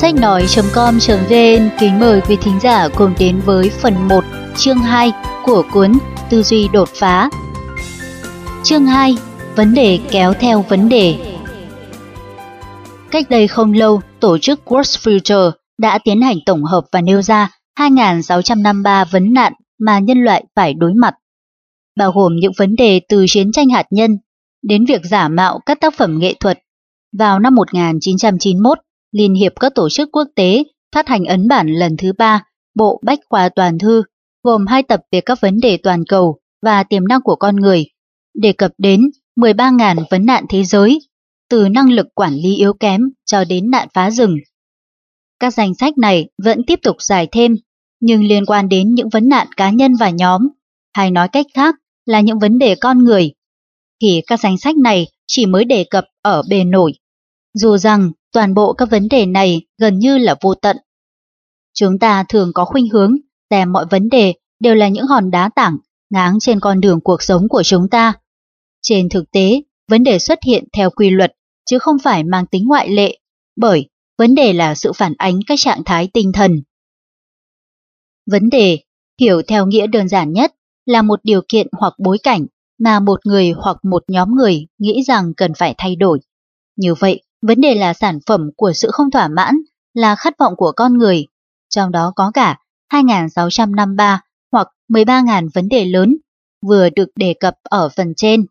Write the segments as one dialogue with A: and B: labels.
A: sách nói.com.vn kính mời quý thính giả cùng đến với phần 1, chương 2 của cuốn Tư duy đột phá. Chương 2. Vấn đề kéo theo vấn đề. Cách đây không lâu, tổ chức World Future đã tiến hành tổng hợp và nêu ra 2.653 vấn nạn mà nhân loại phải đối mặt, bao gồm những vấn đề từ chiến tranh hạt nhân đến việc giả mạo các tác phẩm nghệ thuật. Vào năm 1991, Liên hiệp các tổ chức quốc tế phát hành ấn bản lần thứ 3 bộ Bách khoa toàn thư, gồm 2 tập về các vấn đề toàn cầu và tiềm năng của con người, đề cập đến 13.000 vấn nạn thế giới, từ năng lực quản lý yếu kém cho đến nạn phá rừng. Các danh sách này vẫn tiếp tục dài thêm, nhưng liên quan đến những vấn nạn cá nhân và nhóm, hay nói cách khác là những vấn đề con người, thì các danh sách này chỉ mới đề cập ở bề nổi, dù rằng toàn bộ các vấn đề này gần như là vô tận. Chúng ta thường có khuynh hướng xem mọi vấn đề đều là những hòn đá tảng ngáng trên con đường cuộc sống của chúng ta. Trên thực tế, vấn đề xuất hiện theo quy luật chứ không phải mang tính ngoại lệ, bởi vấn đề là sự phản ánh các trạng thái tinh thần. Vấn đề, hiểu theo nghĩa đơn giản nhất, là một điều kiện hoặc bối cảnh mà một người hoặc một nhóm người nghĩ rằng cần phải thay đổi. Như vậy, vấn đề là sản phẩm của sự không thỏa mãn, là khát vọng của con người, trong đó có cả 2.653 hoặc 13.000 vấn đề lớn vừa được đề cập ở phần trên.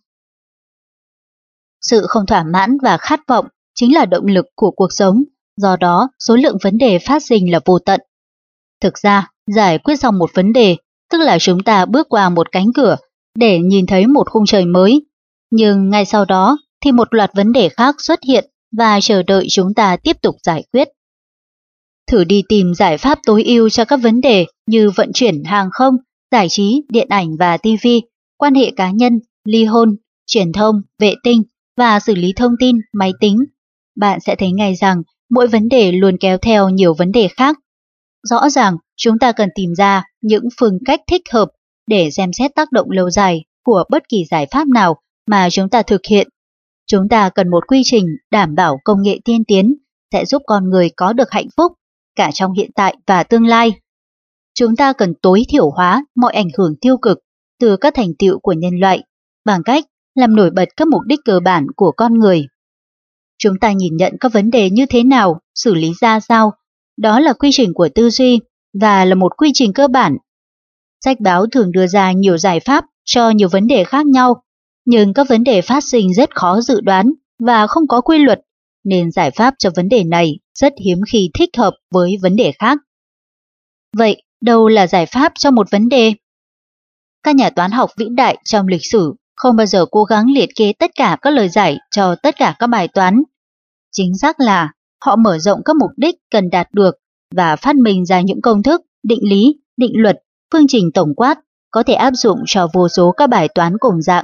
A: Sự không thỏa mãn và khát vọng chính là động lực của cuộc sống, do đó số lượng vấn đề phát sinh là vô tận. Thực ra, giải quyết xong một vấn đề, tức là chúng ta bước qua một cánh cửa để nhìn thấy một khung trời mới, nhưng ngay sau đó thì một loạt vấn đề khác xuất hiện và chờ đợi chúng ta tiếp tục giải quyết. Thử đi tìm giải pháp tối ưu cho các vấn đề như vận chuyển hàng không, giải trí, điện ảnh và TV, quan hệ cá nhân, ly hôn, truyền thông, vệ tinh và xử lý thông tin, máy tính. Bạn sẽ thấy ngay rằng mỗi vấn đề luôn kéo theo nhiều vấn đề khác. Rõ ràng, chúng ta cần tìm ra những phương cách thích hợp để xem xét tác động lâu dài của bất kỳ giải pháp nào mà chúng ta thực hiện. Chúng ta cần một quy trình đảm bảo công nghệ tiên tiến sẽ giúp con người có được hạnh phúc cả trong hiện tại và tương lai. Chúng ta cần tối thiểu hóa mọi ảnh hưởng tiêu cực từ các thành tựu của nhân loại bằng cách làm nổi bật các mục đích cơ bản của con người. Chúng ta nhìn nhận các vấn đề như thế nào, xử lý ra sao, đó là quy trình của tư duy và là một quy trình cơ bản. Sách báo thường đưa ra nhiều giải pháp cho nhiều vấn đề khác nhau, nhưng các vấn đề phát sinh rất khó dự đoán và không có quy luật, nên giải pháp cho vấn đề này rất hiếm khi thích hợp với vấn đề khác. Vậy, đâu là giải pháp cho một vấn đề? Các nhà toán học vĩ đại trong lịch sử không bao giờ cố gắng liệt kê tất cả các lời giải cho tất cả các bài toán. Chính xác là họ mở rộng các mục đích cần đạt được và phát minh ra những công thức, định lý, định luật, phương trình tổng quát có thể áp dụng cho vô số các bài toán cùng dạng.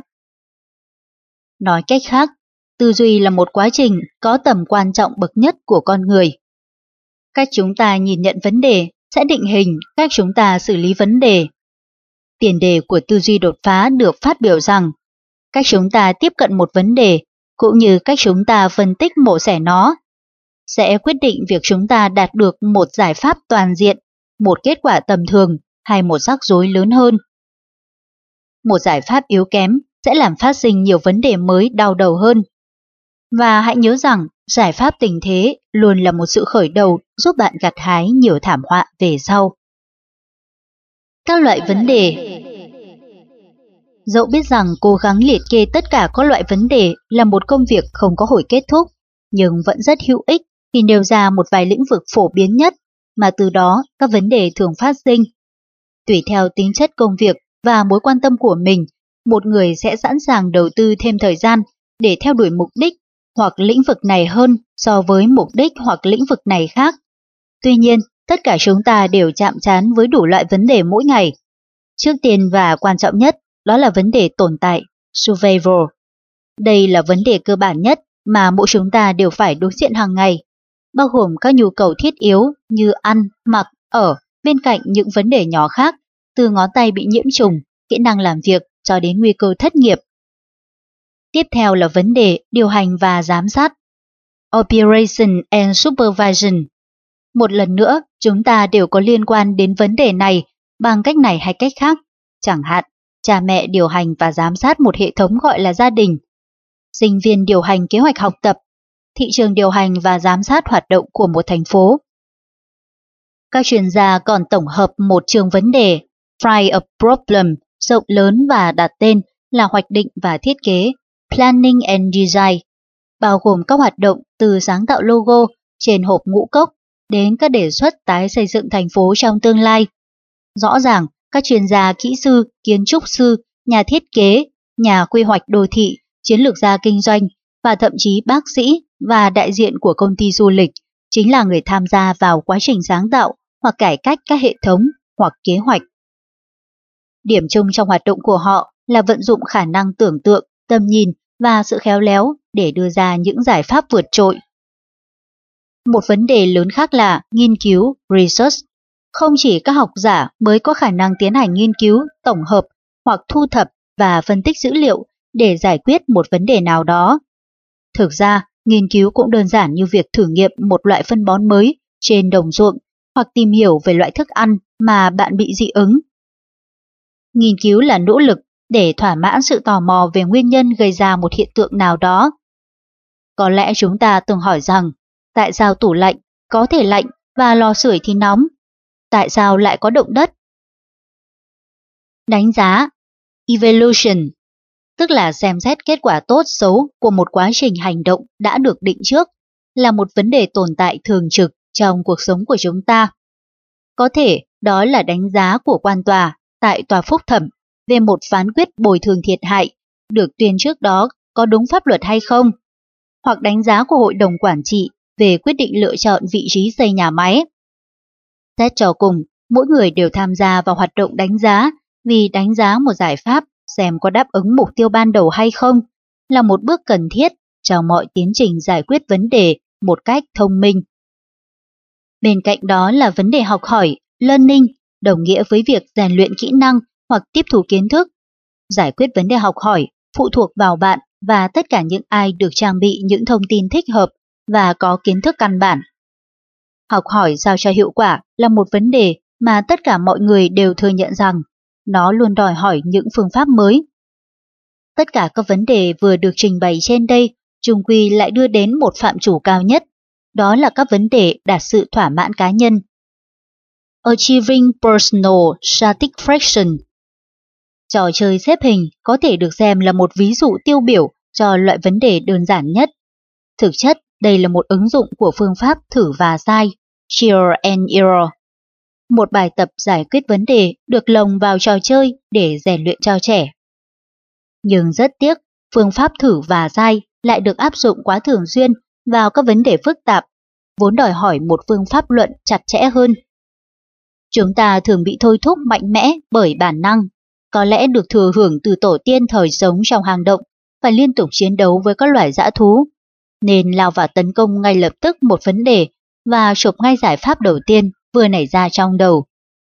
A: Nói cách khác, tư duy là một quá trình có tầm quan trọng bậc nhất của con người. Cách chúng ta nhìn nhận vấn đề sẽ định hình cách chúng ta xử lý vấn đề. Tiền đề của tư duy đột phá được phát biểu rằng cách chúng ta tiếp cận một vấn đề cũng như cách chúng ta phân tích mổ xẻ nó sẽ quyết định việc chúng ta đạt được một giải pháp toàn diện, một kết quả tầm thường hay một rắc rối lớn hơn. Một giải pháp yếu kém sẽ làm phát sinh nhiều vấn đề mới đau đầu hơn. Và hãy nhớ rằng giải pháp tình thế luôn là một sự khởi đầu giúp bạn gặt hái nhiều thảm họa về sau. Các loại vấn đề. Dẫu biết rằng cố gắng liệt kê tất cả các loại vấn đề là một công việc không có hồi kết thúc, nhưng vẫn rất hữu ích khi nêu ra một vài lĩnh vực phổ biến nhất mà từ đó các vấn đề thường phát sinh. Tùy theo tính chất công việc và mối quan tâm của mình, một người sẽ sẵn sàng đầu tư thêm thời gian để theo đuổi mục đích hoặc lĩnh vực này hơn so với mục đích hoặc lĩnh vực này khác. Tuy nhiên, tất cả chúng ta đều chạm trán với đủ loại vấn đề mỗi ngày. Trước tiên và quan trọng nhất, đó là vấn đề tồn tại, survival. Đây là vấn đề cơ bản nhất mà mỗi chúng ta đều phải đối diện hàng ngày, bao gồm các nhu cầu thiết yếu như ăn, mặc, ở, bên cạnh những vấn đề nhỏ khác, từ ngón tay bị nhiễm trùng, kỹ năng làm việc cho đến nguy cơ thất nghiệp. Tiếp theo là vấn đề điều hành và giám sát, Operation and Supervision. Một lần nữa, chúng ta đều có liên quan đến vấn đề này bằng cách này hay cách khác. Chẳng hạn, cha mẹ điều hành và giám sát một hệ thống gọi là gia đình, sinh viên điều hành kế hoạch học tập, thị trường điều hành và giám sát hoạt động của một thành phố. Các chuyên gia còn tổng hợp một trường vấn đề, Frame a Problem, rộng lớn và đặt tên là hoạch định và thiết kế, Planning and Design, bao gồm các hoạt động từ sáng tạo logo trên hộp ngũ cốc đến các đề xuất tái xây dựng thành phố trong tương lai. Rõ ràng, các chuyên gia kỹ sư, kiến trúc sư, nhà thiết kế, nhà quy hoạch đô thị, chiến lược gia kinh doanh và thậm chí bác sĩ và đại diện của công ty du lịch chính là người tham gia vào quá trình sáng tạo hoặc cải cách các hệ thống hoặc kế hoạch. Điểm chung trong hoạt động của họ là vận dụng khả năng tưởng tượng, tầm nhìn và sự khéo léo để đưa ra những giải pháp vượt trội. Một vấn đề lớn khác là nghiên cứu, research. Không chỉ các học giả mới có khả năng tiến hành nghiên cứu, tổng hợp hoặc thu thập và phân tích dữ liệu để giải quyết một vấn đề nào đó. Thực ra, nghiên cứu cũng đơn giản như việc thử nghiệm một loại phân bón mới trên đồng ruộng hoặc tìm hiểu về loại thức ăn mà bạn bị dị ứng. Nghiên cứu là nỗ lực để thỏa mãn sự tò mò về nguyên nhân gây ra một hiện tượng nào đó. Có lẽ chúng ta từng hỏi rằng, tại sao tủ lạnh có thể lạnh và lò sưởi thì nóng? Tại sao lại có động đất? Đánh giá, evaluation, tức là xem xét kết quả tốt xấu của một quá trình hành động đã được định trước, là một vấn đề tồn tại thường trực trong cuộc sống của chúng ta. Có thể đó là đánh giá của quan tòa tại tòa phúc thẩm về một phán quyết bồi thường thiệt hại được tuyên trước đó có đúng pháp luật hay không, hoặc đánh giá của hội đồng quản trị về quyết định lựa chọn vị trí xây nhà máy. Xét cho cùng, mỗi người đều tham gia vào hoạt động đánh giá vì đánh giá một giải pháp xem có đáp ứng mục tiêu ban đầu hay không là một bước cần thiết trong mọi tiến trình giải quyết vấn đề một cách thông minh. Bên cạnh đó là vấn đề học hỏi, learning, đồng nghĩa với việc rèn luyện kỹ năng hoặc tiếp thu kiến thức. Giải quyết vấn đề học hỏi phụ thuộc vào bạn và tất cả những ai được trang bị những thông tin thích hợp và có kiến thức căn bản. Học hỏi sao cho hiệu quả là một vấn đề mà tất cả mọi người đều thừa nhận rằng nó luôn đòi hỏi những phương pháp mới. Tất cả các vấn đề vừa được trình bày trên đây chung quy lại đưa đến một phạm chủ cao nhất, đó là các vấn đề đạt sự thỏa mãn cá nhân. Achieving Personal Satisfaction. Trò chơi xếp hình có thể được xem là một ví dụ tiêu biểu cho loại vấn đề đơn giản nhất. Thực chất, đây là một ứng dụng của phương pháp thử và sai, trial and error. Một bài tập giải quyết vấn đề được lồng vào trò chơi để rèn luyện cho trẻ. Nhưng rất tiếc, phương pháp thử và sai lại được áp dụng quá thường xuyên vào các vấn đề phức tạp, vốn đòi hỏi một phương pháp luận chặt chẽ hơn. Chúng ta thường bị thôi thúc mạnh mẽ bởi bản năng, có lẽ được thừa hưởng từ tổ tiên thời sống trong hang động, phải liên tục chiến đấu với các loài dã thú, nên lao vào tấn công ngay lập tức một vấn đề và chụp ngay giải pháp đầu tiên vừa nảy ra trong đầu.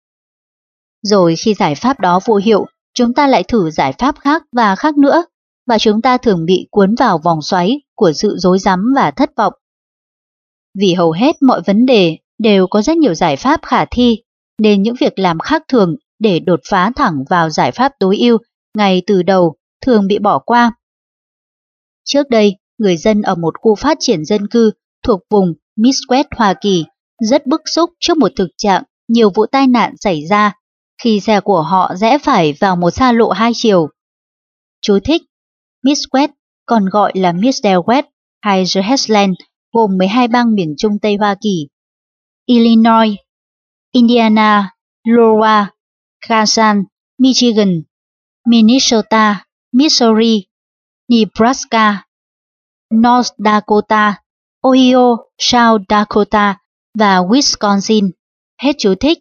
A: Rồi khi giải pháp đó vô hiệu, chúng ta lại thử giải pháp khác và khác nữa, và chúng ta thường bị cuốn vào vòng xoáy của sự rối rắm và thất vọng. Vì hầu hết mọi vấn đề đều có rất nhiều giải pháp khả thi, nên những việc làm khác thường để đột phá thẳng vào giải pháp tối ưu ngay từ đầu thường bị bỏ qua. Trước đây, người dân ở một khu phát triển dân cư thuộc vùng Midwest Hoa Kỳ rất bức xúc trước một thực trạng nhiều vụ tai nạn xảy ra khi xe của họ rẽ phải vào một xa lộ hai chiều. Chú thích: Midwest, còn gọi là Midwest hay The Heartland, gồm 12 bang miền Trung Tây Hoa Kỳ: Illinois, Indiana, Iowa, Kansas, Michigan, Minnesota, Missouri, Nebraska, North Dakota, Ohio, South Dakota và Wisconsin. Hết chú thích.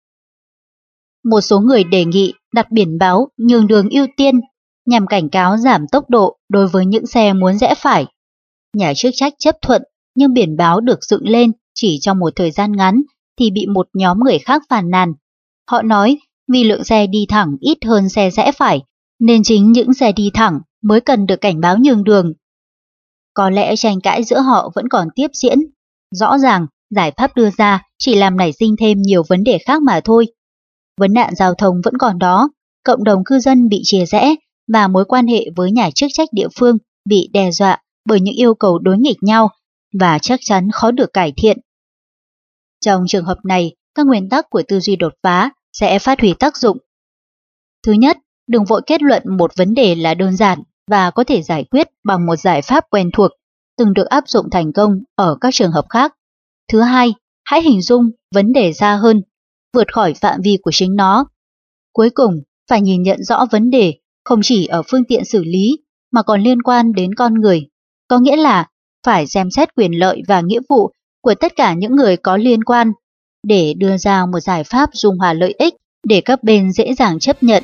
A: Một số người đề nghị đặt biển báo nhường đường ưu tiên nhằm cảnh cáo giảm tốc độ đối với những xe muốn rẽ phải. Nhà chức trách chấp thuận, nhưng biển báo được dựng lên chỉ trong một thời gian ngắn thì bị một nhóm người khác phàn nàn. Họ nói vì lượng xe đi thẳng ít hơn xe rẽ phải, nên chính những xe đi thẳng mới cần được cảnh báo nhường đường. Có lẽ tranh cãi giữa họ vẫn còn tiếp diễn. Rõ ràng, giải pháp đưa ra chỉ làm nảy sinh thêm nhiều vấn đề khác mà thôi. Vấn nạn giao thông vẫn còn đó, cộng đồng cư dân bị chia rẽ và mối quan hệ với nhà chức trách địa phương bị đe dọa bởi những yêu cầu đối nghịch nhau và chắc chắn khó được cải thiện. Trong trường hợp này, các nguyên tắc của tư duy đột phá sẽ phát huy tác dụng. Thứ nhất, đừng vội kết luận một vấn đề là đơn giản và có thể giải quyết bằng một giải pháp quen thuộc, từng được áp dụng thành công ở các trường hợp khác. Thứ hai, hãy hình dung vấn đề xa hơn, vượt khỏi phạm vi của chính nó. Cuối cùng, phải nhìn nhận rõ vấn đề không chỉ ở phương tiện xử lý mà còn liên quan đến con người, có nghĩa là phải xem xét quyền lợi và nghĩa vụ của tất cả những người có liên quan để đưa ra một giải pháp dung hòa lợi ích để các bên dễ dàng chấp nhận.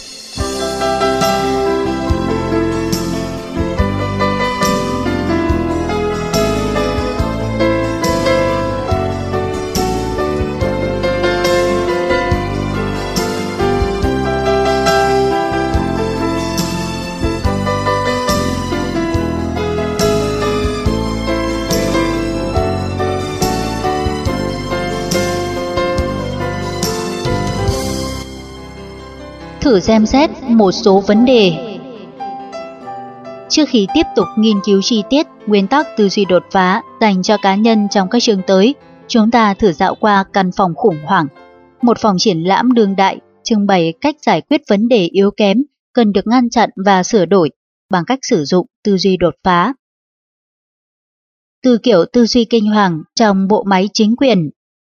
A: Thử xem xét một số vấn đề. Trước khi tiếp tục nghiên cứu chi tiết nguyên tắc tư duy đột phá dành cho cá nhân trong các chương tới, chúng ta thử dạo qua căn phòng khủng hoảng, một phòng triển lãm đương đại trưng bày cách giải quyết vấn đề yếu kém cần được ngăn chặn và sửa đổi bằng cách sử dụng tư duy đột phá. Từ kiểu tư duy kinh hoàng trong bộ máy chính quyền.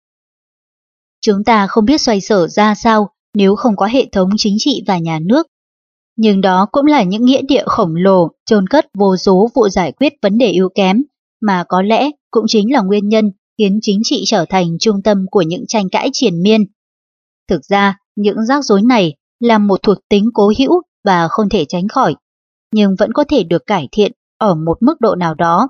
A: Chúng ta không biết xoay sở ra sao nếu không có hệ thống chính trị và nhà nước. Nhưng đó cũng là những nghĩa địa khổng lồ chôn cất vô số vụ giải quyết vấn đề yếu kém, mà có lẽ cũng chính là nguyên nhân khiến chính trị trở thành trung tâm của những tranh cãi triền miên. Thực ra, những rắc rối này là một thuộc tính cố hữu và không thể tránh khỏi, nhưng vẫn có thể được cải thiện ở một mức độ nào đó.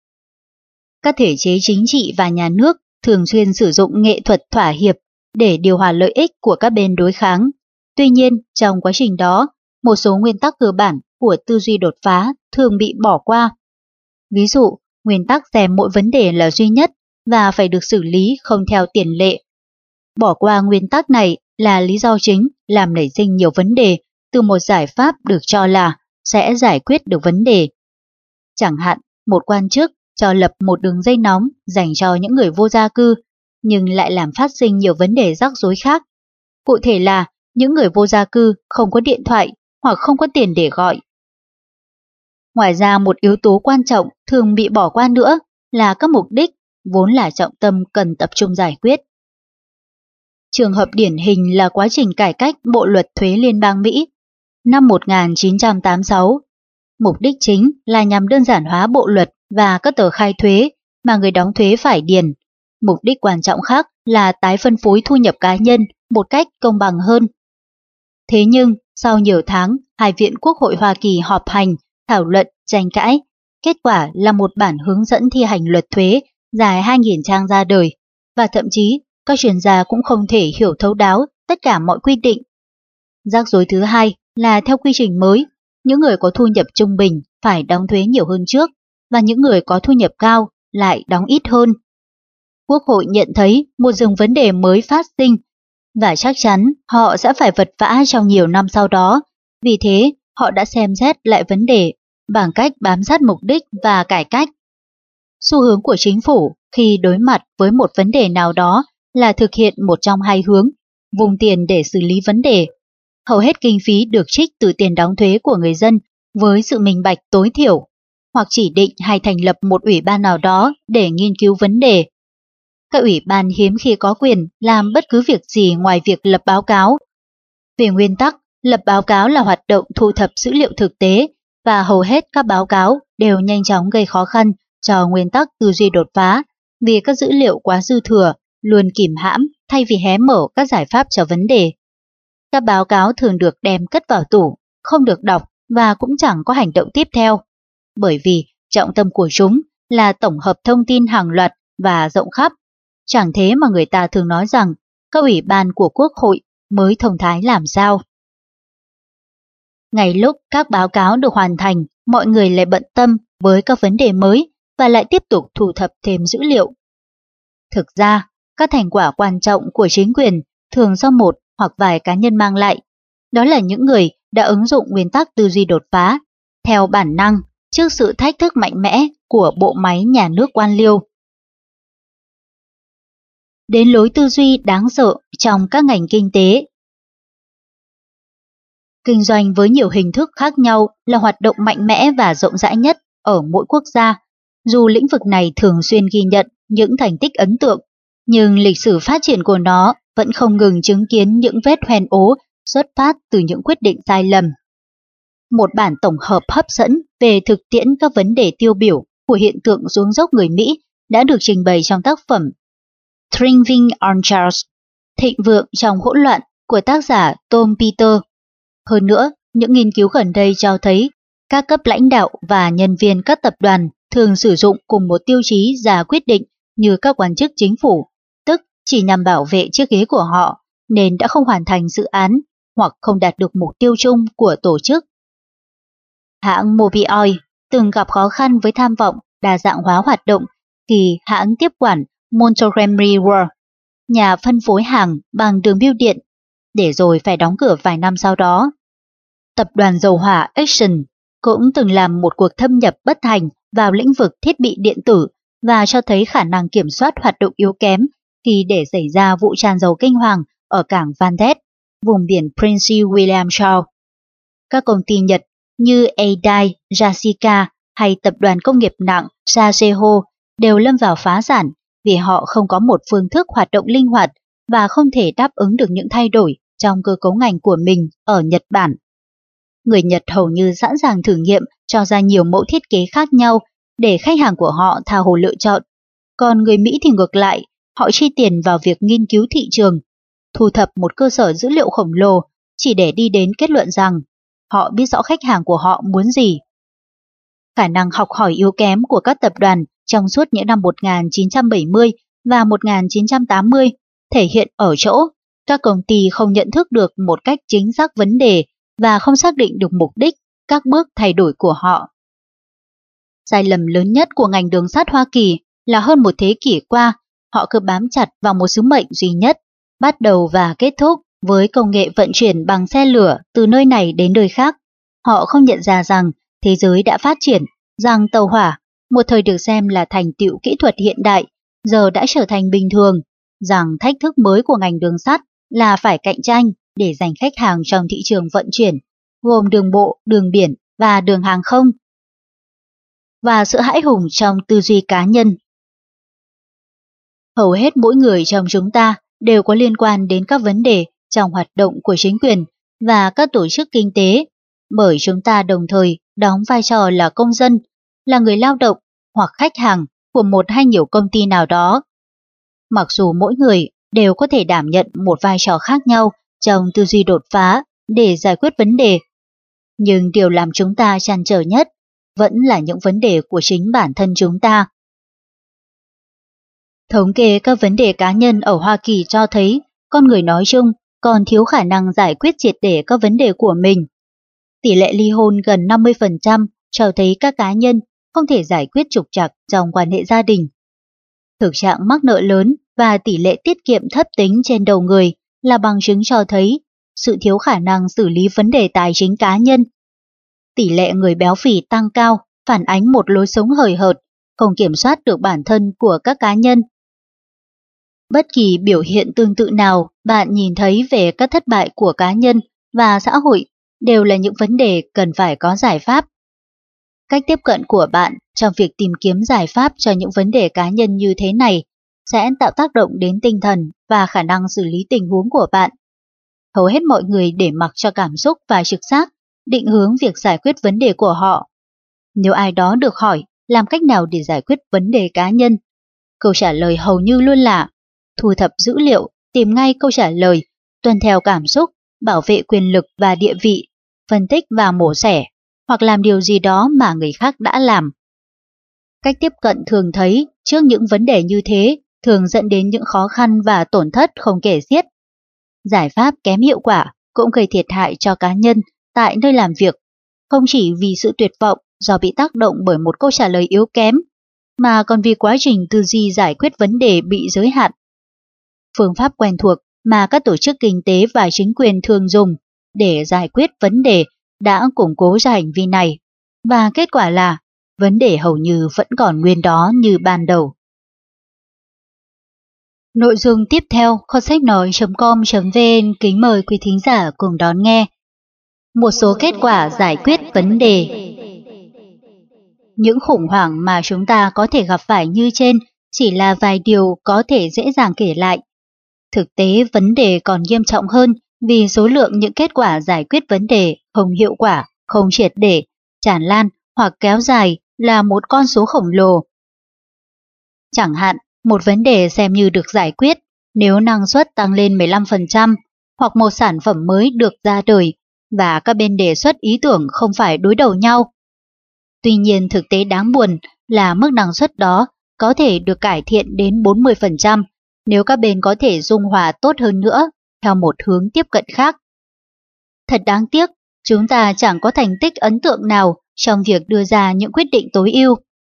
A: Các thể chế chính trị và nhà nước thường xuyên sử dụng nghệ thuật thỏa hiệp để điều hòa lợi ích của các bên đối kháng. Tuy nhiên, trong quá trình đó, một số nguyên tắc cơ bản của tư duy đột phá thường bị bỏ qua. Ví dụ, nguyên tắc xem mỗi vấn đề là duy nhất và phải được xử lý không theo tiền lệ. Bỏ qua nguyên tắc này là lý do chính làm nảy sinh nhiều vấn đề từ một giải pháp được cho là sẽ giải quyết được vấn đề. Chẳng hạn, một quan chức cho lập một đường dây nóng dành cho những người vô gia cư, nhưng lại làm phát sinh nhiều vấn đề rắc rối khác. Cụ thể là những người vô gia cư không có điện thoại hoặc không có tiền để gọi. Ngoài ra, một yếu tố quan trọng thường bị bỏ qua nữa là các mục đích vốn là trọng tâm cần tập trung giải quyết. Trường hợp điển hình là quá trình cải cách Bộ luật thuế Liên bang Mỹ năm 1986. Mục đích chính là nhằm đơn giản hóa bộ luật và các tờ khai thuế mà người đóng thuế phải điền. Mục đích quan trọng khác là tái phân phối thu nhập cá nhân một cách công bằng hơn. Thế nhưng, sau nhiều tháng, Hai viện Quốc hội Hoa Kỳ họp hành, thảo luận, tranh cãi. Kết quả là một bản hướng dẫn thi hành luật thuế dài 2.000 trang ra đời, và thậm chí các chuyên gia cũng không thể hiểu thấu đáo tất cả mọi quy định. Rắc rối thứ hai là theo quy trình mới, những người có thu nhập trung bình phải đóng thuế nhiều hơn trước, và những người có thu nhập cao lại đóng ít hơn. Quốc hội nhận thấy một dòng vấn đề mới phát sinh, và chắc chắn họ sẽ phải vật vã trong nhiều năm sau đó. Vì thế, họ đã xem xét lại vấn đề bằng cách bám sát mục đích và cải cách. Xu hướng của chính phủ khi đối mặt với một vấn đề nào đó là thực hiện một trong hai hướng, vùng tiền để xử lý vấn đề. Hầu hết kinh phí được trích từ tiền đóng thuế của người dân với sự minh bạch tối thiểu, hoặc chỉ định hay thành lập một ủy ban nào đó để nghiên cứu vấn đề. Các ủy ban hiếm khi có quyền làm bất cứ việc gì ngoài việc lập báo cáo. Về nguyên tắc, lập báo cáo là hoạt động thu thập dữ liệu thực tế, và hầu hết các báo cáo đều nhanh chóng gây khó khăn cho nguyên tắc tư duy đột phá, vì các dữ liệu quá dư thừa, luôn kìm hãm thay vì hé mở các giải pháp cho vấn đề. Các báo cáo thường được đem cất vào tủ, không được đọc và cũng chẳng có hành động tiếp theo, bởi vì trọng tâm của chúng là tổng hợp thông tin hàng loạt và rộng khắp. Chẳng thế mà người ta thường nói rằng các ủy ban của Quốc hội mới thông thái làm sao. Ngay lúc các báo cáo được hoàn thành, mọi người lại bận tâm với các vấn đề mới và lại tiếp tục thu thập thêm dữ liệu. Thực ra, các thành quả quan trọng của chính quyền thường do một hoặc vài cá nhân mang lại. Đó là những người đã ứng dụng nguyên tắc tư duy đột phá, theo bản năng, trước sự thách thức mạnh mẽ của bộ máy nhà nước quan liêu. Đến lối tư duy đáng sợ trong các ngành kinh tế. Kinh doanh với nhiều hình thức khác nhau là hoạt động mạnh mẽ và rộng rãi nhất ở mỗi quốc gia. Dù lĩnh vực này thường xuyên ghi nhận những thành tích ấn tượng, nhưng lịch sử phát triển của nó vẫn không ngừng chứng kiến những vết hoen ố xuất phát từ những quyết định sai lầm. Một bản tổng hợp hấp dẫn về thực tiễn các vấn đề tiêu biểu của hiện tượng xuống dốc người Mỹ đã được trình bày trong tác phẩm Thriving on Chaos, thịnh vượng trong hỗn loạn của tác giả Tom Peters. Hơn nữa, những nghiên cứu gần đây cho thấy các cấp lãnh đạo và nhân viên các tập đoàn thường sử dụng cùng một tiêu chí ra quyết định như các quan chức chính phủ, tức chỉ nhằm bảo vệ chiếc ghế của họ nên đã không hoàn thành dự án hoặc không đạt được mục tiêu chung của tổ chức. Hãng Mobil Oil từng gặp khó khăn với tham vọng đa dạng hóa hoạt động khi hãng tiếp quản Montgomery Ward, nhà phân phối hàng bằng đường bưu điện, để rồi phải đóng cửa vài năm sau đó. Tập đoàn dầu hỏa Exxon cũng từng làm một cuộc thâm nhập bất thành vào lĩnh vực thiết bị điện tử và cho thấy khả năng kiểm soát hoạt động yếu kém khi để xảy ra vụ tràn dầu kinh hoàng ở cảng Van Ness, vùng biển Prince William Sound. Các công ty Nhật như Eidai, Yashica hay tập đoàn công nghiệp nặng Saseo đều lâm vào phá sản vì họ không có một phương thức hoạt động linh hoạt và không thể đáp ứng được những thay đổi trong cơ cấu ngành của mình ở Nhật Bản. Người Nhật hầu như sẵn sàng thử nghiệm cho ra nhiều mẫu thiết kế khác nhau để khách hàng của họ tha hồ lựa chọn. Còn người Mỹ thì ngược lại, họ chi tiền vào việc nghiên cứu thị trường, thu thập một cơ sở dữ liệu khổng lồ chỉ để đi đến kết luận rằng họ biết rõ khách hàng của họ muốn gì. Khả năng học hỏi yếu kém của các tập đoàn trong suốt những năm 1970 và 1980 thể hiện ở chỗ các công ty không nhận thức được một cách chính xác vấn đề và không xác định được mục đích, các bước thay đổi của họ. Sai lầm lớn nhất của ngành đường sắt Hoa Kỳ là hơn một thế kỷ qua, họ cứ bám chặt vào một sứ mệnh duy nhất, bắt đầu và kết thúc với công nghệ vận chuyển bằng xe lửa từ nơi này đến nơi khác. Họ không nhận ra rằng thế giới đã phát triển, rằng tàu hỏa, một thời được xem là thành tựu kỹ thuật hiện đại, giờ đã trở thành bình thường, rằng thách thức mới của ngành đường sắt là phải cạnh tranh để giành khách hàng trong thị trường vận chuyển, gồm đường bộ, đường biển và đường hàng không. Và sự hãi hùng trong tư duy cá nhân. Hầu hết mỗi người trong chúng ta đều có liên quan đến các vấn đề trong hoạt động của chính quyền và các tổ chức kinh tế, bởi chúng ta đồng thời đóng vai trò là công dân, là người lao động hoặc khách hàng của một hay nhiều công ty nào đó. Mặc dù mỗi người đều có thể đảm nhận một vai trò khác nhau trong tư duy đột phá để giải quyết vấn đề, nhưng điều làm chúng ta trăn trở nhất vẫn là những vấn đề của chính bản thân chúng ta. Thống kê các vấn đề cá nhân ở Hoa Kỳ cho thấy con người nói chung còn thiếu khả năng giải quyết triệt để các vấn đề của mình. Tỷ lệ ly hôn gần 50% cho thấy các cá nhân không thể giải quyết trục trặc trong quan hệ gia đình. Thực trạng mắc nợ lớn và tỷ lệ tiết kiệm thấp tính trên đầu người là bằng chứng cho thấy sự thiếu khả năng xử lý vấn đề tài chính cá nhân. Tỷ lệ người béo phì tăng cao phản ánh một lối sống hời hợt, không kiểm soát được bản thân của các cá nhân. Bất kỳ biểu hiện tương tự nào bạn nhìn thấy về các thất bại của cá nhân và xã hội đều là những vấn đề cần phải có giải pháp. Cách tiếp cận của bạn trong việc tìm kiếm giải pháp cho những vấn đề cá nhân như thế này sẽ tạo tác động đến tinh thần và khả năng xử lý tình huống của bạn. Hầu hết mọi người để mặc cho cảm xúc và trực giác định hướng việc giải quyết vấn đề của họ. Nếu ai đó được hỏi làm cách nào để giải quyết vấn đề cá nhân, câu trả lời hầu như luôn là thu thập dữ liệu, tìm ngay câu trả lời, tuân theo cảm xúc, bảo vệ quyền lực và địa vị, phân tích và mổ xẻ, hoặc làm điều gì đó mà người khác đã làm. Cách tiếp cận thường thấy trước những vấn đề như thế thường dẫn đến những khó khăn và tổn thất không kể xiết. Giải pháp kém hiệu quả cũng gây thiệt hại cho cá nhân tại nơi làm việc, không chỉ vì sự tuyệt vọng do bị tác động bởi một câu trả lời yếu kém, mà còn vì quá trình tư duy giải quyết vấn đề bị giới hạn. Phương pháp quen thuộc mà các tổ chức kinh tế và chính quyền thường dùng để giải quyết vấn đề đã củng cố ra hành vi này, và kết quả là vấn đề hầu như vẫn còn nguyên đó như ban đầu. Nội dung tiếp theo, kho sách nói.com.vn kính mời quý thính giả cùng đón nghe. Một số kết quả giải quyết vấn đề. Những khủng hoảng mà chúng ta có thể gặp phải như trên chỉ là vài điều có thể dễ dàng kể lại. Thực tế vấn đề còn nghiêm trọng hơn vì số lượng những kết quả giải quyết vấn đề không hiệu quả, không triệt để, tràn lan hoặc kéo dài là một con số khổng lồ. Chẳng hạn, một vấn đề xem như được giải quyết nếu năng suất tăng lên 15% hoặc một sản phẩm mới được ra đời và các bên đề xuất ý tưởng không phải đối đầu nhau. Tuy nhiên thực tế đáng buồn là mức năng suất đó có thể được cải thiện đến 40% nếu các bên có thể dung hòa tốt hơn nữa theo một hướng tiếp cận khác. Thật đáng tiếc, chúng ta chẳng có thành tích ấn tượng nào trong việc đưa ra những quyết định tối ưu.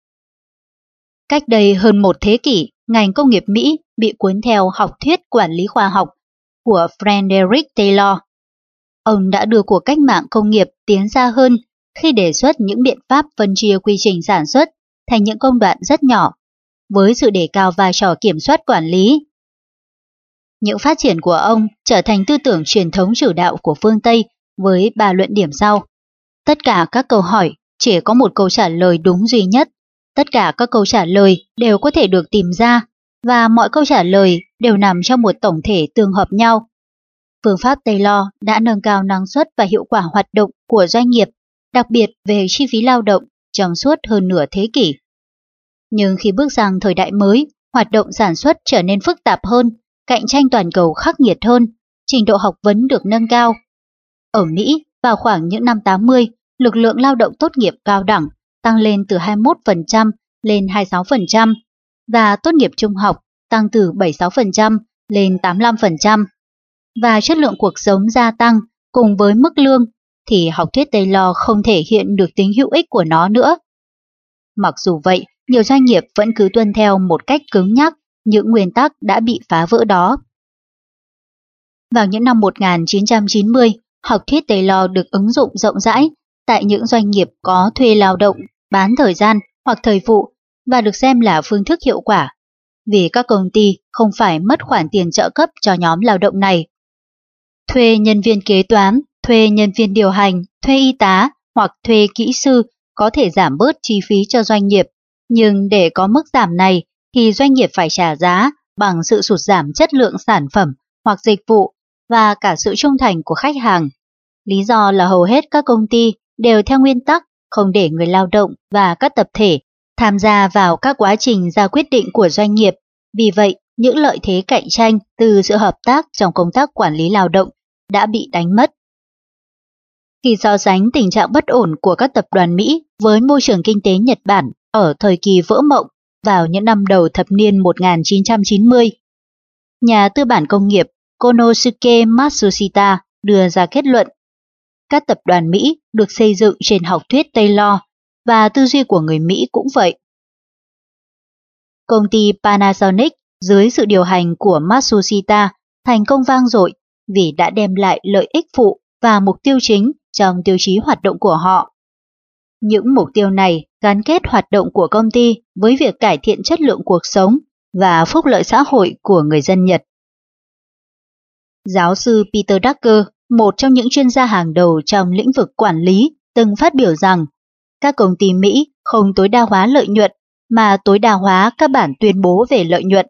A: Cách đây hơn một thế kỷ, ngành công nghiệp Mỹ bị cuốn theo học thuyết quản lý khoa học của Frederick Taylor. Ông đã đưa cuộc cách mạng công nghiệp tiến xa hơn khi đề xuất những biện pháp phân chia quy trình sản xuất thành những công đoạn rất nhỏ, với sự đề cao vai trò kiểm soát quản lý. Những phát triển của ông trở thành tư tưởng truyền thống chủ đạo của phương Tây với 3 luận điểm sau. Tất cả các câu hỏi chỉ có một câu trả lời đúng duy nhất. Tất cả các câu trả lời đều có thể được tìm ra và mọi câu trả lời đều nằm trong một tổng thể tương hợp nhau. Phương pháp Taylor đã nâng cao năng suất và hiệu quả hoạt động của doanh nghiệp, đặc biệt về chi phí lao động trong suốt hơn nửa thế kỷ. Nhưng khi bước sang thời đại mới, hoạt động sản xuất trở nên phức tạp hơn, cạnh tranh toàn cầu khắc nghiệt hơn, trình độ học vấn được nâng cao. Ở Mỹ, vào khoảng những năm 80, lực lượng lao động tốt nghiệp cao đẳng tăng lên từ 21% lên 26% và tốt nghiệp trung học tăng từ 76% lên 85%. Và chất lượng cuộc sống gia tăng cùng với mức lương thì học thuyết Taylor không thể hiện được tính hữu ích của nó nữa. Mặc dù vậy, nhiều doanh nghiệp vẫn cứ tuân theo một cách cứng nhắc những nguyên tắc đã bị phá vỡ đó. Vào những năm 1990, học thuyết Taylor được ứng dụng rộng rãi tại những doanh nghiệp có thuê lao động, bán thời gian hoặc thời vụ và được xem là phương thức hiệu quả, vì các công ty không phải mất khoản tiền trợ cấp cho nhóm lao động này. Thuê nhân viên kế toán, thuê nhân viên điều hành, thuê y tá hoặc thuê kỹ sư có thể giảm bớt chi phí cho doanh nghiệp, nhưng để có mức giảm này thì doanh nghiệp phải trả giá bằng sự sụt giảm chất lượng sản phẩm hoặc dịch vụ và cả sự trung thành của khách hàng. Lý do là hầu hết các công ty đều theo nguyên tắc không để người lao động và các tập thể tham gia vào các quá trình ra quyết định của doanh nghiệp. Vì vậy, những lợi thế cạnh tranh từ sự hợp tác trong công tác quản lý lao động đã bị đánh mất. Khi so sánh tình trạng bất ổn của các tập đoàn Mỹ với môi trường kinh tế Nhật Bản ở thời kỳ vỡ mộng vào những năm đầu thập niên 1990, nhà tư bản công nghiệp Konosuke Matsushita đưa ra kết luận các tập đoàn Mỹ được xây dựng trên học thuyết Taylor và tư duy của người Mỹ cũng vậy. Công ty Panasonic dưới sự điều hành của Matsushita thành công vang dội vì đã đem lại lợi ích phụ và mục tiêu chính trong tiêu chí hoạt động của họ. Những mục tiêu này gắn kết hoạt động của công ty với việc cải thiện chất lượng cuộc sống và phúc lợi xã hội của người dân Nhật. Giáo sư Peter Drucker, một trong những chuyên gia hàng đầu trong lĩnh vực quản lý, từng phát biểu rằng các công ty Mỹ không tối đa hóa lợi nhuận mà tối đa hóa các bản tuyên bố về lợi nhuận.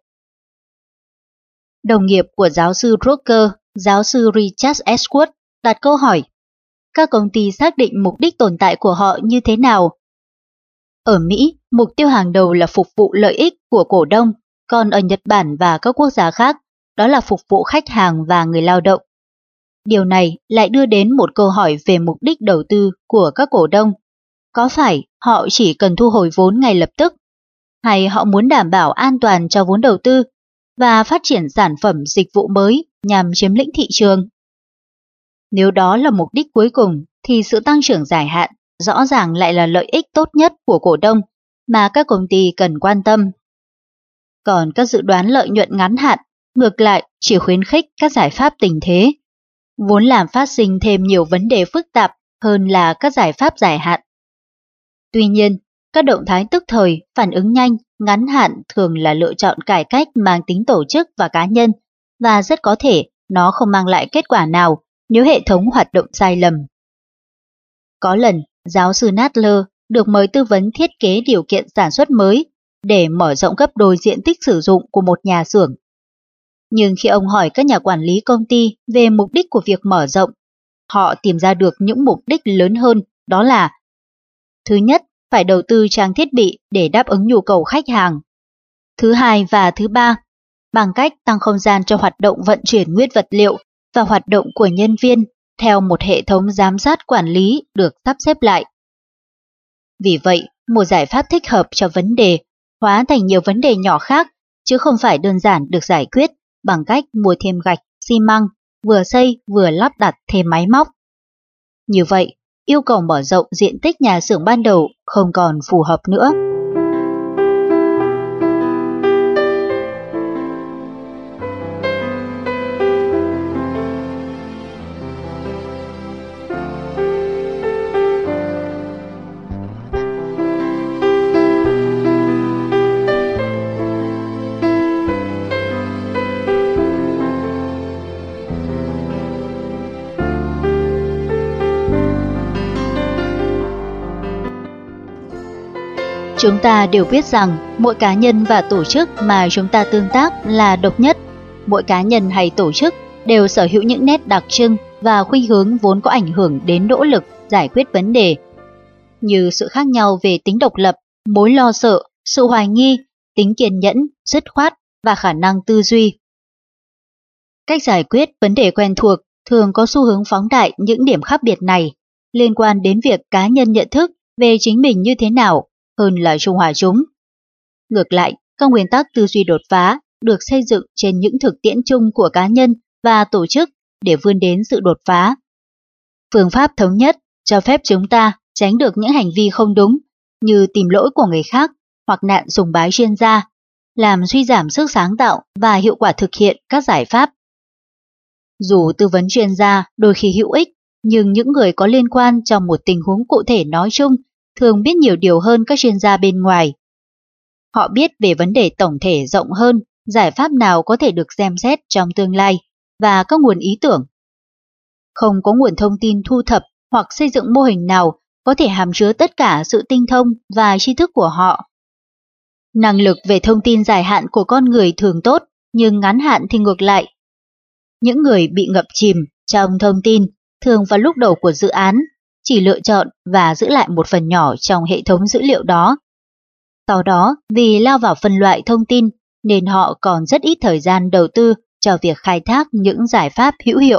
A: Đồng nghiệp của giáo sư Drucker, giáo sư Richard Ashworth, đặt câu hỏi: các công ty xác định mục đích tồn tại của họ như thế nào? Ở Mỹ, mục tiêu hàng đầu là phục vụ lợi ích của cổ đông, còn ở Nhật Bản và các quốc gia khác, đó là phục vụ khách hàng và người lao động. Điều này lại đưa đến một câu hỏi về mục đích đầu tư của các cổ đông. Có phải họ chỉ cần thu hồi vốn ngay lập tức, hay họ muốn đảm bảo an toàn cho vốn đầu tư và phát triển sản phẩm dịch vụ mới nhằm chiếm lĩnh thị trường? Nếu đó là mục đích cuối cùng, thì sự tăng trưởng dài hạn rõ ràng lại là lợi ích tốt nhất của cổ đông, mà các công ty cần quan tâm. Còn các dự đoán lợi nhuận ngắn hạn, ngược lại chỉ khuyến khích các giải pháp tình thế, vốn làm phát sinh thêm nhiều vấn đề phức tạp hơn là các giải pháp dài hạn. Tuy nhiên, các động thái tức thời, phản ứng nhanh, ngắn hạn thường là lựa chọn cải cách mang tính tổ chức và cá nhân, và rất có thể nó không mang lại kết quả nào nếu hệ thống hoạt động sai lầm. Có lần, giáo sư Nadler được mời tư vấn thiết kế điều kiện sản xuất mới để mở rộng gấp đôi diện tích sử dụng của một nhà xưởng. Nhưng khi ông hỏi các nhà quản lý công ty về mục đích của việc mở rộng, họ tìm ra được những mục đích lớn hơn, đó là: thứ nhất, phải đầu tư trang thiết bị để đáp ứng nhu cầu khách hàng. Thứ hai và thứ ba, bằng cách tăng không gian cho hoạt động vận chuyển nguyên vật liệu và hoạt động của nhân viên theo một hệ thống giám sát quản lý được sắp xếp lại. Vì vậy, một giải pháp thích hợp cho vấn đề hóa thành nhiều vấn đề nhỏ khác, chứ không phải đơn giản được giải quyết bằng cách mua thêm gạch, xi măng, vừa xây vừa lắp đặt thêm máy móc. Như vậy, yêu cầu mở rộng diện tích nhà xưởng ban đầu không còn phù hợp nữa. Chúng ta đều biết rằng mỗi cá nhân và tổ chức mà chúng ta tương tác là độc nhất. Mỗi cá nhân hay tổ chức đều sở hữu những nét đặc trưng và khuynh hướng vốn có ảnh hưởng đến nỗ lực giải quyết vấn đề, như sự khác nhau về tính độc lập, mối lo sợ, sự hoài nghi, tính kiên nhẫn, dứt khoát và khả năng tư duy. Cách giải quyết vấn đề quen thuộc thường có xu hướng phóng đại những điểm khác biệt này, liên quan đến việc cá nhân nhận thức về chính mình như thế nào hơn là trung hòa chúng. Ngược lại, các nguyên tắc tư duy đột phá được xây dựng trên những thực tiễn chung của cá nhân và tổ chức để vươn đến sự đột phá. Phương pháp thống nhất cho phép chúng ta tránh được những hành vi không đúng như tìm lỗi của người khác hoặc nạn sùng bái chuyên gia, làm suy giảm sức sáng tạo và hiệu quả thực hiện các giải pháp. Dù tư vấn chuyên gia đôi khi hữu ích, nhưng những người có liên quan trong một tình huống cụ thể nói chung thường biết nhiều điều hơn các chuyên gia bên ngoài. Họ biết về vấn đề tổng thể rộng hơn, giải pháp nào có thể được xem xét trong tương lai và các nguồn ý tưởng. Không có nguồn thông tin thu thập hoặc xây dựng mô hình nào có thể hàm chứa tất cả sự tinh thông và tri thức của họ. Năng lực về thông tin dài hạn của con người thường tốt, nhưng ngắn hạn thì ngược lại. Những người bị ngập chìm trong thông tin thường vào lúc đầu của dự án chỉ lựa chọn và giữ lại một phần nhỏ trong hệ thống dữ liệu đó. Sau đó, vì lao vào phân loại thông tin nên họ còn rất ít thời gian đầu tư cho việc khai thác những giải pháp hữu hiệu.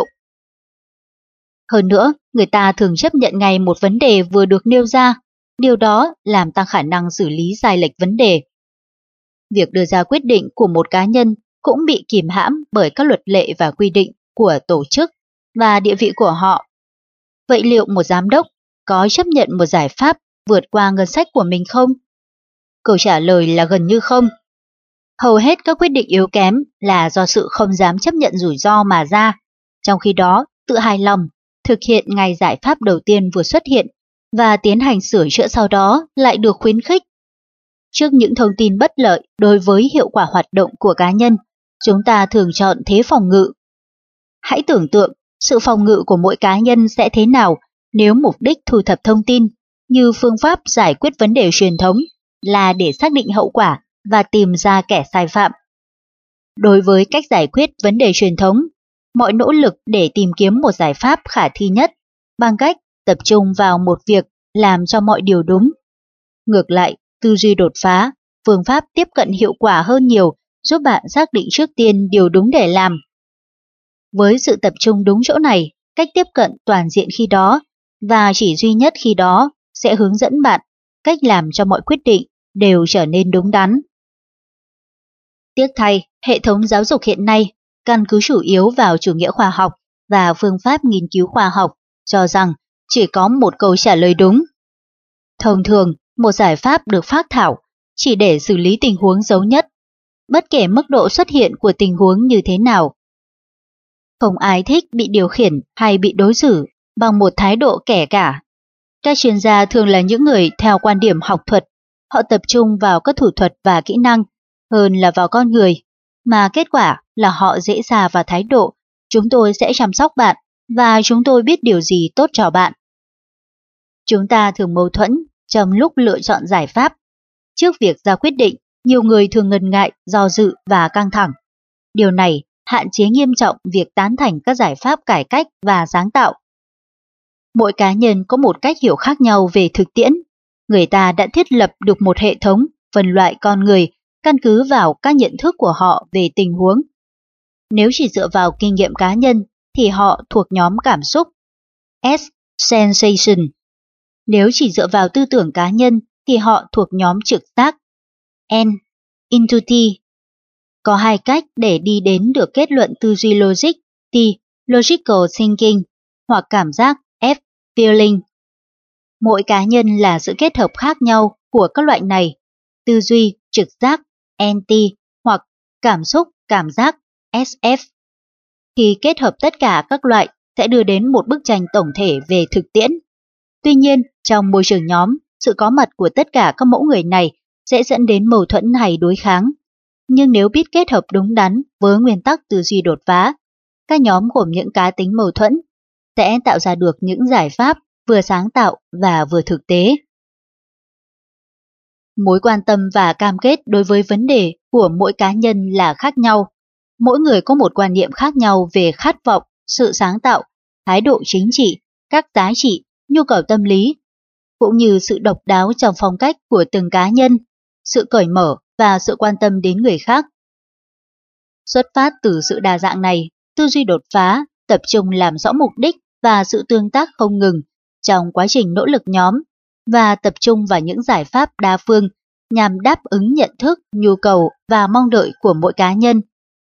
A: Hơn nữa, người ta thường chấp nhận ngay một vấn đề vừa được nêu ra, điều đó làm tăng khả năng xử lý sai lệch vấn đề. Việc đưa ra quyết định của một cá nhân cũng bị kìm hãm bởi các luật lệ và quy định của tổ chức và địa vị của họ. Vậy liệu một giám đốc có chấp nhận một giải pháp vượt qua ngân sách của mình không? Câu trả lời là gần như không. Hầu hết các quyết định yếu kém là do sự không dám chấp nhận rủi ro mà ra, trong khi đó tự hài lòng, thực hiện ngay giải pháp đầu tiên vừa xuất hiện và tiến hành sửa chữa sau đó lại được khuyến khích. Trước những thông tin bất lợi đối với hiệu quả hoạt động của cá nhân, chúng ta thường chọn thế phòng ngự. Hãy tưởng tượng sự phòng ngự của mỗi cá nhân sẽ thế nào nếu mục đích thu thập thông tin như phương pháp giải quyết vấn đề truyền thống là để xác định hậu quả và tìm ra kẻ sai phạm. Đối với cách giải quyết vấn đề truyền thống, mọi nỗ lực để tìm kiếm một giải pháp khả thi nhất bằng cách tập trung vào một việc làm cho mọi điều đúng. Ngược lại, tư duy đột phá, phương pháp tiếp cận hiệu quả hơn nhiều giúp bạn xác định trước tiên điều đúng để làm. Với sự tập trung đúng chỗ này, cách tiếp cận toàn diện khi đó và chỉ duy nhất khi đó sẽ hướng dẫn bạn cách làm cho mọi quyết định đều trở nên đúng đắn. Tiếc thay, hệ thống giáo dục hiện nay căn cứ chủ yếu vào chủ nghĩa khoa học và phương pháp nghiên cứu khoa học, cho rằng chỉ có một câu trả lời đúng. Thông thường, một giải pháp được phác thảo chỉ để xử lý tình huống xấu nhất, bất kể mức độ xuất hiện của tình huống như thế nào. Không ai thích bị điều khiển hay bị đối xử bằng một thái độ kẻ cả. Các chuyên gia thường là những người theo quan điểm học thuật, họ tập trung vào các thủ thuật và kỹ năng hơn là vào con người, mà kết quả là họ dễ sa vào thái độ chúng tôi sẽ chăm sóc bạn và chúng tôi biết điều gì tốt cho bạn. Chúng ta thường mâu thuẫn trong lúc lựa chọn giải pháp. Trước việc ra quyết định, nhiều người thường ngần ngại, do dự và căng thẳng. Điều này hạn chế nghiêm trọng việc tán thành các giải pháp cải cách và sáng tạo. Mỗi cá nhân có một cách hiểu khác nhau về thực tiễn. Người ta đã thiết lập được một hệ thống phân loại con người căn cứ vào các nhận thức của họ về tình huống. Nếu chỉ dựa vào kinh nghiệm cá nhân thì họ thuộc nhóm cảm xúc S. Sensation. Nếu chỉ dựa vào tư tưởng cá nhân thì họ thuộc nhóm trực giác N. Intuitive. Có hai cách để đi đến được kết luận tư duy logic T. Logical thinking hoặc cảm giác F. Feeling. Mỗi cá nhân là sự kết hợp khác nhau của các loại này, tư duy, trực giác, NT hoặc cảm xúc, cảm giác, SF. Khi kết hợp tất cả các loại sẽ đưa đến một bức tranh tổng thể về thực tiễn. Tuy nhiên, trong môi trường nhóm, sự có mặt của tất cả các mẫu người này sẽ dẫn đến mâu thuẫn hay đối kháng. Nhưng nếu biết kết hợp đúng đắn với nguyên tắc tư duy đột phá, các nhóm gồm những cá tính mâu thuẫn sẽ tạo ra được những giải pháp vừa sáng tạo và vừa thực tế. Mối quan tâm và cam kết đối với vấn đề của mỗi cá nhân là khác nhau. Mỗi người có một quan niệm khác nhau về khát vọng, sự sáng tạo, thái độ chính trị, các giá trị, nhu cầu tâm lý, cũng như sự độc đáo trong phong cách của từng cá nhân, sự cởi mở và sự quan tâm đến người khác. Xuất phát từ sự đa dạng này, tư duy đột phá tập trung làm rõ mục đích và sự tương tác không ngừng trong quá trình nỗ lực nhóm và tập trung vào những giải pháp đa phương nhằm đáp ứng nhận thức, nhu cầu và mong đợi của mỗi cá nhân.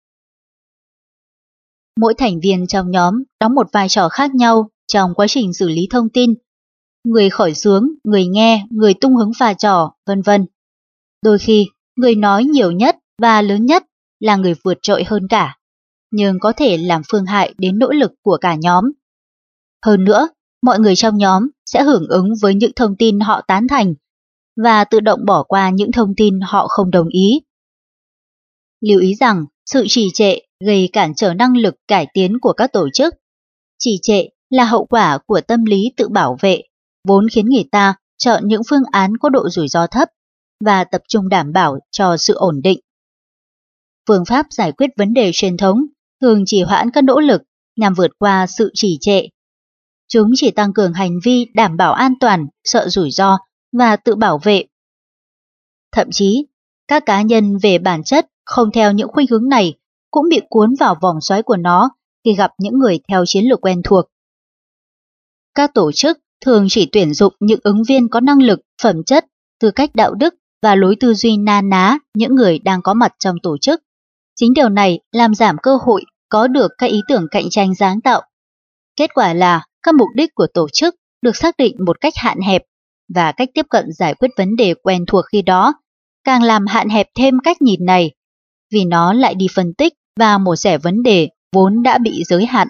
A: Mỗi thành viên trong nhóm đóng một vai trò khác nhau trong quá trình xử lý thông tin. Người khởi xướng, người nghe, người tung hứng pha trò, vân vân. Đôi khi, người nói nhiều nhất và lớn nhất là người vượt trội hơn cả, nhưng có thể làm phương hại đến nỗ lực của cả nhóm. Hơn nữa, mọi người trong nhóm sẽ hưởng ứng với những thông tin họ tán thành và tự động bỏ qua những thông tin họ không đồng ý. Lưu ý rằng, sự trì trệ gây cản trở năng lực cải tiến của các tổ chức. Trì trệ là hậu quả của tâm lý tự bảo vệ, vốn khiến người ta chọn những phương án có độ rủi ro thấp và tập trung đảm bảo cho sự ổn định. Phương pháp giải quyết vấn đề truyền thống thường trì hoãn các nỗ lực nhằm vượt qua sự trì trệ. Chúng chỉ tăng cường hành vi đảm bảo an toàn, sợ rủi ro và tự bảo vệ. Thậm chí, các cá nhân về bản chất không theo những khuynh hướng này cũng bị cuốn vào vòng xoáy của nó khi gặp những người theo chiến lược quen thuộc. Các tổ chức thường chỉ tuyển dụng những ứng viên có năng lực, phẩm chất, tư cách đạo đức và lối tư duy na ná những người đang có mặt trong tổ chức. Chính điều này làm giảm cơ hội có được các ý tưởng cạnh tranh sáng tạo. Kết quả là các mục đích của tổ chức được xác định một cách hạn hẹp và cách tiếp cận giải quyết vấn đề quen thuộc khi đó càng làm hạn hẹp thêm cách nhìn này, vì nó lại đi phân tích và mổ xẻ vấn đề vốn đã bị giới hạn.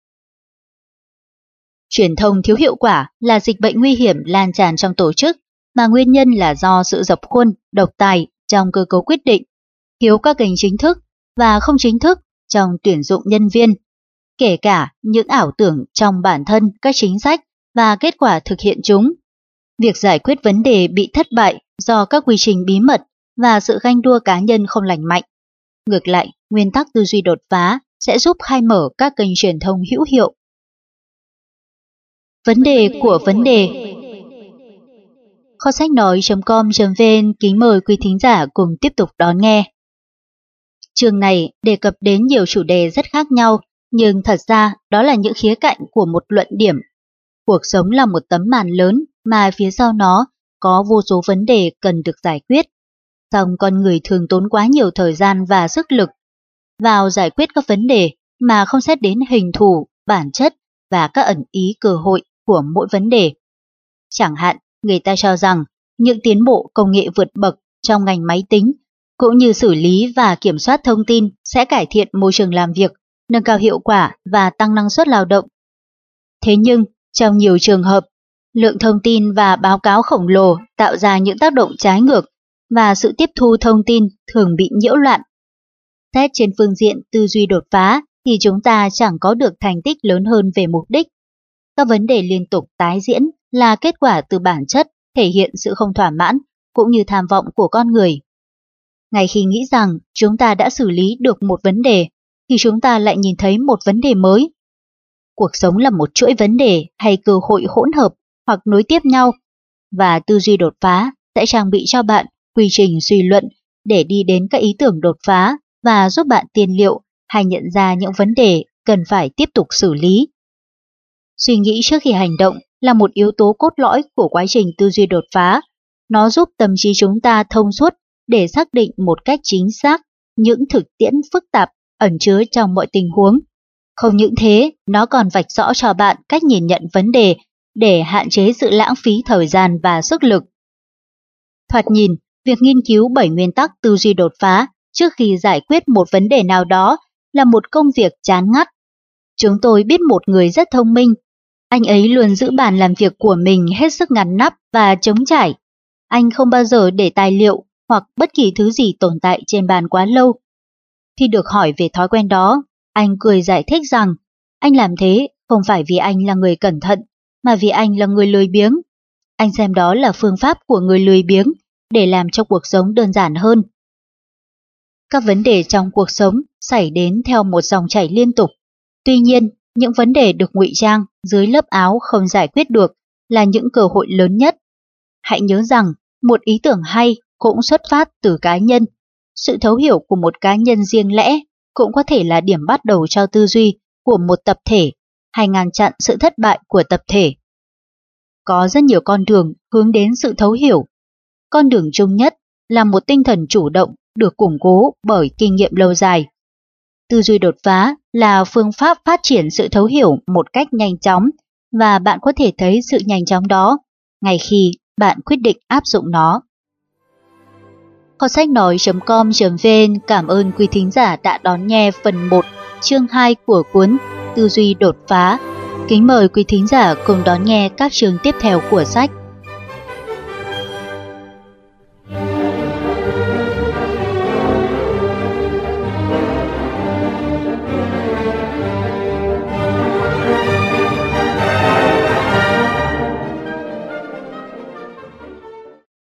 A: Truyền thông thiếu hiệu quả là dịch bệnh nguy hiểm lan tràn trong tổ chức, mà nguyên nhân là do sự dập khuôn, độc tài trong cơ cấu quyết định, thiếu các kênh chính thức và không chính thức trong tuyển dụng nhân viên, kể cả những ảo tưởng trong bản thân các chính sách và kết quả thực hiện chúng. Việc giải quyết vấn đề bị thất bại do các quy trình bí mật và sự ganh đua cá nhân không lành mạnh. Ngược lại, nguyên tắc tư duy đột phá sẽ giúp khai mở các kênh truyền thông hữu hiệu. Vấn đề của vấn đề. Kho sách nói.com.vn kính mời quý thính giả cùng tiếp tục đón nghe. Chương này đề cập đến nhiều chủ đề rất khác nhau, nhưng thật ra đó là những khía cạnh của một luận điểm. Cuộc sống là một tấm màn lớn mà phía sau nó có vô số vấn đề cần được giải quyết. Song con người thường tốn quá nhiều thời gian và sức lực vào giải quyết các vấn đề mà không xét đến hình thù, bản chất và các ẩn ý cơ hội của mỗi vấn đề. Chẳng hạn, người ta cho rằng những tiến bộ công nghệ vượt bậc trong ngành máy tính, cũng như xử lý và kiểm soát thông tin sẽ cải thiện môi trường làm việc, nâng cao hiệu quả và tăng năng suất lao động. Thế nhưng, trong nhiều trường hợp, lượng thông tin và báo cáo khổng lồ tạo ra những tác động trái ngược và sự tiếp thu thông tin thường bị nhiễu loạn. Xét trên phương diện tư duy đột phá thì chúng ta chẳng có được thành tích lớn hơn về mục đích. Các vấn đề liên tục tái diễn là kết quả từ bản chất thể hiện sự không thỏa mãn cũng như tham vọng của con người. Ngay khi nghĩ rằng chúng ta đã xử lý được một vấn đề thì chúng ta lại nhìn thấy một vấn đề mới. Cuộc sống là một chuỗi vấn đề hay cơ hội hỗn hợp hoặc nối tiếp nhau, và tư duy đột phá sẽ trang bị cho bạn quy trình suy luận để đi đến các ý tưởng đột phá và giúp bạn tiên liệu hay nhận ra những vấn đề cần phải tiếp tục xử lý. Suy nghĩ trước khi hành động là một yếu tố cốt lõi của quá trình tư duy đột phá. Nó giúp tâm trí chúng ta thông suốt để xác định một cách chính xác những thực tiễn phức tạp ẩn chứa trong mọi tình huống. Không những thế, nó còn vạch rõ cho bạn cách nhìn nhận vấn đề để hạn chế sự lãng phí thời gian và sức lực. Thoạt nhìn, việc nghiên cứu 7 nguyên tắc tư duy đột phá trước khi giải quyết một vấn đề nào đó là một công việc chán ngắt. Chúng tôi biết một người rất thông minh. Anh ấy luôn giữ bàn làm việc của mình hết sức ngăn nắp và trống trải. Anh không bao giờ để tài liệu hoặc bất kỳ thứ gì tồn tại trên bàn quá lâu. Khi được hỏi về thói quen đó, anh cười giải thích rằng anh làm thế không phải vì anh là người cẩn thận, mà vì anh là người lười biếng. Anh xem đó là phương pháp của người lười biếng để làm cho cuộc sống đơn giản hơn. Các vấn đề trong cuộc sống xảy đến theo một dòng chảy liên tục. Tuy nhiên, những vấn đề được ngụy trang dưới lớp áo không giải quyết được là những cơ hội lớn nhất. Hãy nhớ rằng, một ý tưởng hay cũng xuất phát từ cá nhân. Sự thấu hiểu của một cá nhân riêng lẻ cũng có thể là điểm bắt đầu cho tư duy của một tập thể hay ngăn chặn sự thất bại của tập thể. Có rất nhiều con đường hướng đến sự thấu hiểu. Con đường chung nhất là một tinh thần chủ động được củng cố bởi kinh nghiệm lâu dài. Tư duy đột phá là phương pháp phát triển sự thấu hiểu một cách nhanh chóng, và bạn có thể thấy sự nhanh chóng đó ngay khi bạn quyết định áp dụng nó. Kho sách nói.com.vn cảm ơn quý thính giả đã đón nghe phần 1, chương 2 của cuốn Tư duy đột phá. Kính mời quý thính giả cùng đón nghe các chương tiếp theo của sách.